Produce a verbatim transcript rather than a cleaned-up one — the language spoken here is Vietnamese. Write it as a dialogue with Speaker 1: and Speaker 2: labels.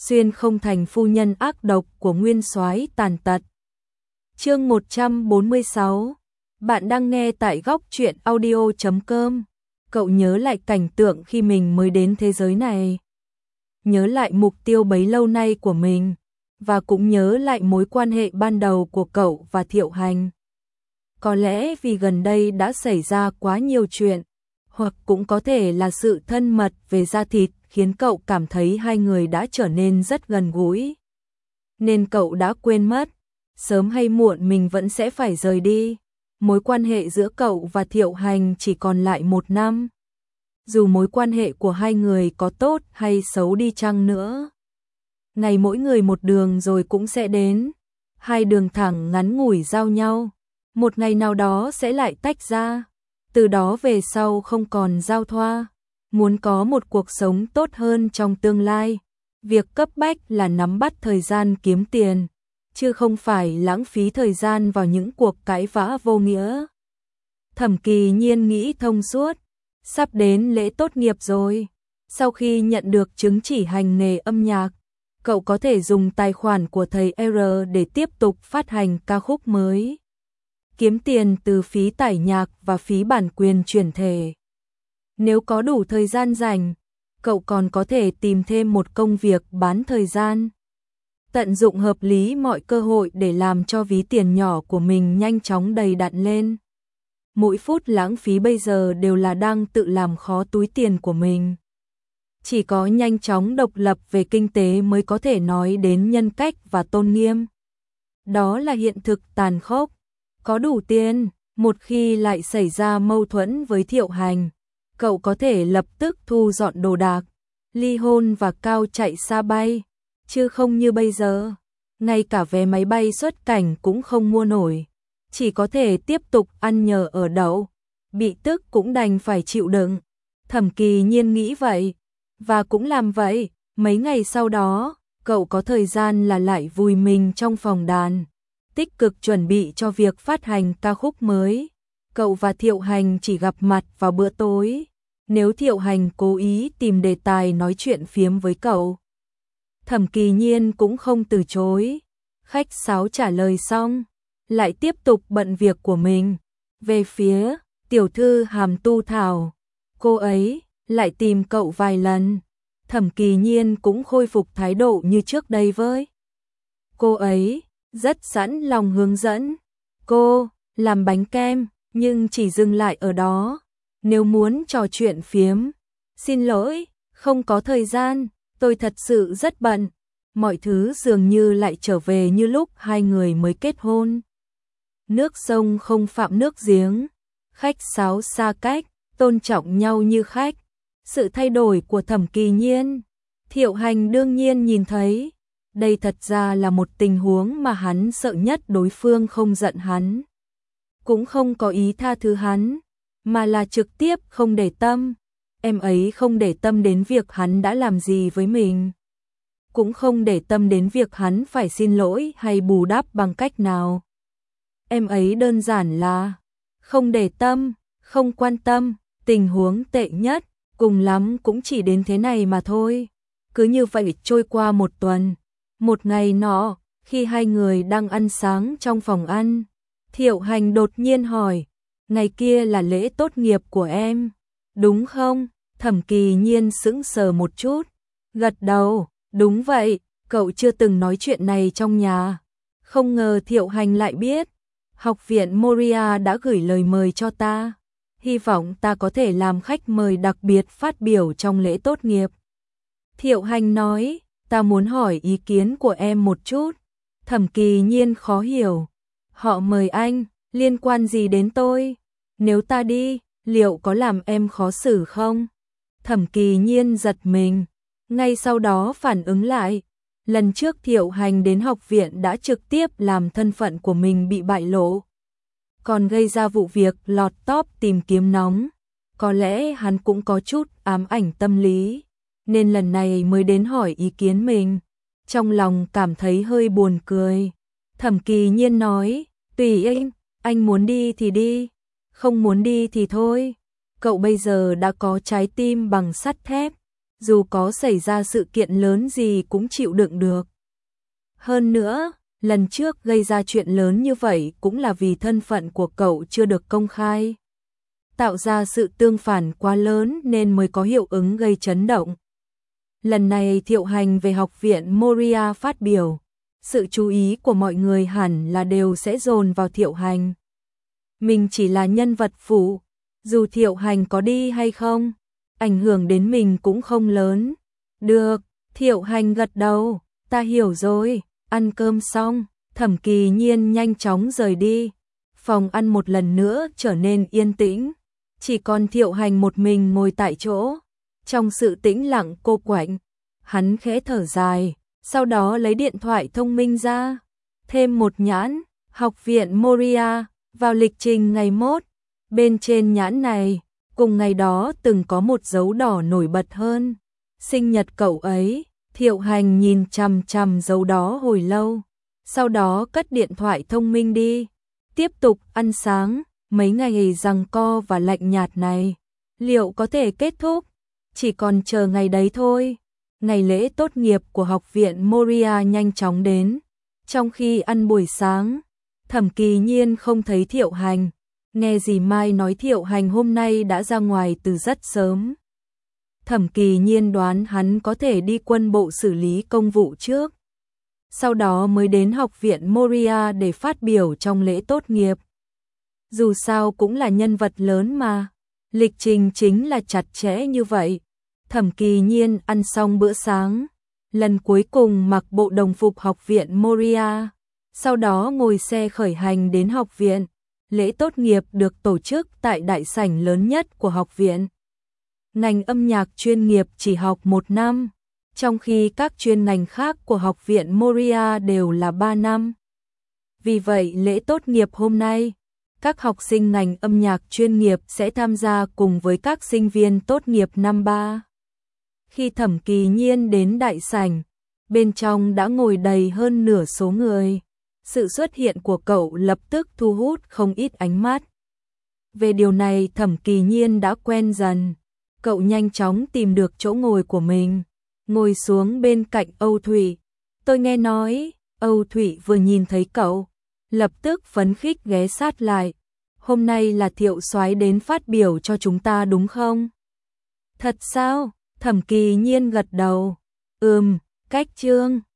Speaker 1: xuyên không thành phu nhân ác độc của nguyên soái tàn tật. Chương một trăm bốn mươi sáu. Bạn đang nghe tại góc truyện audio chấm com. Cậu nhớ lại cảnh tượng khi mình mới đến thế giới này. Nhớ lại mục tiêu bấy lâu nay của mình. Và cũng nhớ lại mối quan hệ ban đầu của cậu và Thiệu Hành. Có lẽ vì gần đây đã xảy ra quá nhiều chuyện, hoặc cũng có thể là sự thân mật về da thịt khiến cậu cảm thấy hai người đã trở nên rất gần gũi. Nên cậu đã quên mất, sớm hay muộn mình vẫn sẽ phải rời đi. Mối quan hệ giữa cậu và Thiệu Hành chỉ còn lại một năm. Dù mối quan hệ của hai người có tốt hay xấu đi chăng nữa, ngày mỗi người một đường rồi cũng sẽ đến. Hai đường thẳng ngắn ngủi giao nhau, một ngày nào đó sẽ lại tách ra. Từ đó về sau không còn giao thoa. Muốn có một cuộc sống tốt hơn trong tương lai, việc cấp bách là nắm bắt thời gian kiếm tiền, chứ không phải lãng phí thời gian vào những cuộc cãi vã vô nghĩa. Thẩm Kỳ Nhiên nghĩ thông suốt, sắp đến lễ tốt nghiệp rồi. Sau khi nhận được chứng chỉ hành nghề âm nhạc, cậu có thể dùng tài khoản của thầy R để tiếp tục phát hành ca khúc mới, kiếm tiền từ phí tải nhạc và phí bản quyền chuyển thể. Nếu có đủ thời gian rảnh, cậu còn có thể tìm thêm một công việc bán thời gian. Tận dụng hợp lý mọi cơ hội để làm cho ví tiền nhỏ của mình nhanh chóng đầy đặn lên. Mỗi phút lãng phí bây giờ đều là đang tự làm khó túi tiền của mình. Chỉ có nhanh chóng độc lập về kinh tế mới có thể nói đến nhân cách và tôn nghiêm. Đó là hiện thực tàn khốc. Có đủ tiền, một khi lại xảy ra mâu thuẫn với Thiệu Hành, cậu có thể lập tức thu dọn đồ đạc, ly hôn và cao chạy xa bay, chứ không như bây giờ, ngay cả vé máy bay xuất cảnh cũng không mua nổi, chỉ có thể tiếp tục ăn nhờ ở đậu, bị tức cũng đành phải chịu đựng. Thẩm Kỳ Nhiên nghĩ vậy, và cũng làm vậy. Mấy ngày sau đó, cậu có thời gian là lại vùi mình trong phòng đàn, tích cực chuẩn bị cho việc phát hành ca khúc mới. Cậu và Thiệu Hành chỉ gặp mặt vào bữa tối. Nếu Thiệu Hành cố ý tìm đề tài nói chuyện phiếm với cậu, Thẩm Kỳ Nhiên cũng không từ chối. Khách sáo trả lời xong, lại tiếp tục bận việc của mình. Về phía tiểu thư Hàm Tu Thảo, cô ấy lại tìm cậu vài lần. Thẩm Kỳ Nhiên cũng khôi phục thái độ như trước đây với cô ấy, rất sẵn lòng hướng dẫn cô làm bánh kem, nhưng chỉ dừng lại ở đó. Nếu muốn trò chuyện phiếm, xin lỗi, không có thời gian, tôi thật sự rất bận. Mọi thứ dường như lại trở về như lúc hai người mới kết hôn. Nước sông không phạm nước giếng, khách sáo xa cách, tôn trọng nhau như khách. Sự thay đổi của Thẩm Kỳ Nhiên, Thiệu Hành đương nhiên nhìn thấy. Đây thật ra là một tình huống mà hắn sợ nhất, đối phương không giận hắn, cũng không có ý tha thứ hắn, mà là trực tiếp không để tâm. Em ấy không để tâm đến việc hắn đã làm gì với mình, cũng không để tâm đến việc hắn phải xin lỗi hay bù đắp bằng cách nào. Em ấy đơn giản là không để tâm, không quan tâm. Tình huống tệ nhất, cùng lắm cũng chỉ đến thế này mà thôi. Cứ như vậy trôi qua một tuần. Một ngày nọ, khi hai người đang ăn sáng trong phòng ăn, Thiệu Hành đột nhiên hỏi, ngày kia là lễ tốt nghiệp của em, đúng không? Thẩm Kỳ Nhiên sững sờ một chút, gật đầu, đúng vậy, cậu chưa từng nói chuyện này trong nhà. Không ngờ Thiệu Hành lại biết. Học viện Moria đã gửi lời mời cho ta, hy vọng ta có thể làm khách mời đặc biệt phát biểu trong lễ tốt nghiệp. Thiệu Hành nói, ta muốn hỏi ý kiến của em một chút. Thẩm Kỳ Nhiên khó hiểu, họ mời anh, liên quan gì đến tôi? Nếu ta đi, liệu có làm em khó xử không? Thẩm Kỳ Nhiên giật mình, ngay sau đó phản ứng lại. Lần trước Thiệu Hành đến học viện đã trực tiếp làm thân phận của mình bị bại lộ, còn gây ra vụ việc lọt top tìm kiếm nóng. Có lẽ hắn cũng có chút ám ảnh tâm lý, nên lần này mới đến hỏi ý kiến mình. Trong lòng cảm thấy hơi buồn cười. Thẩm Kỳ Nhiên nói, tùy anh, anh muốn đi thì đi, không muốn đi thì thôi. Cậu bây giờ đã có trái tim bằng sắt thép, dù có xảy ra sự kiện lớn gì cũng chịu đựng được. Hơn nữa, lần trước gây ra chuyện lớn như vậy cũng là vì thân phận của cậu chưa được công khai. Tạo ra sự tương phản quá lớn nên mới có hiệu ứng gây chấn động. Lần này Thiệu Hành về học viện Moria phát biểu, sự chú ý của mọi người hẳn là đều sẽ dồn vào Thiệu Hành. Mình chỉ là nhân vật phụ, dù Thiệu Hành có đi hay không, ảnh hưởng đến mình cũng không lớn. Được, Thiệu Hành gật đầu, ta hiểu rồi. Ăn cơm xong, Thẩm Kỳ Nhiên nhanh chóng rời đi. Phòng ăn một lần nữa trở nên yên tĩnh, chỉ còn Thiệu Hành một mình ngồi tại chỗ. Trong sự tĩnh lặng cô quạnh, hắn khẽ thở dài, sau đó lấy điện thoại thông minh ra, thêm một nhãn, học viện Moria, vào lịch trình ngày mốt. Bên trên nhãn này, cùng ngày đó từng có một dấu đỏ nổi bật hơn. Sinh nhật cậu ấy. Thiệu Hành nhìn chằm chằm dấu đó hồi lâu, sau đó cất điện thoại thông minh đi, tiếp tục ăn sáng. Mấy ngày giằng co và lạnh nhạt này, liệu có thể kết thúc? Chỉ còn chờ ngày đấy thôi. Ngày lễ tốt nghiệp của học viện Moria nhanh chóng đến. Trong khi ăn buổi sáng, Thẩm Kỳ Nhiên không thấy Thiệu Hành, nghe dì Mai nói Thiệu Hành hôm nay đã ra ngoài từ rất sớm. Thẩm Kỳ Nhiên đoán hắn có thể đi quân bộ xử lý công vụ trước, sau đó mới đến học viện Moria để phát biểu trong lễ tốt nghiệp. Dù sao cũng là nhân vật lớn mà, lịch trình chính là chặt chẽ như vậy. Thẩm Kỳ Nhiên ăn xong bữa sáng, lần cuối cùng mặc bộ đồng phục học viện Moria, sau đó ngồi xe khởi hành đến học viện. Lễ tốt nghiệp được tổ chức tại đại sảnh lớn nhất của học viện. Ngành âm nhạc chuyên nghiệp chỉ học một năm, trong khi các chuyên ngành khác của học viện Moria đều là ba năm. Vì vậy lễ tốt nghiệp hôm nay, các học sinh ngành âm nhạc chuyên nghiệp sẽ tham gia cùng với các sinh viên tốt nghiệp năm ba. Khi Thẩm Kỳ Nhiên đến đại sảnh, bên trong đã ngồi đầy hơn nửa số người. Sự xuất hiện của cậu lập tức thu hút không ít ánh mắt. Về điều này Thẩm Kỳ Nhiên đã quen dần. Cậu nhanh chóng tìm được chỗ ngồi của mình, ngồi xuống bên cạnh Âu Thủy. Tôi nghe nói, Âu Thủy vừa nhìn thấy cậu, lập tức phấn khích ghé sát lại. Hôm nay là Thiệu soái đến phát biểu cho chúng ta đúng không? Thật sao? Thẩm Kỳ Nhiên gật đầu. Ừm, cách chương.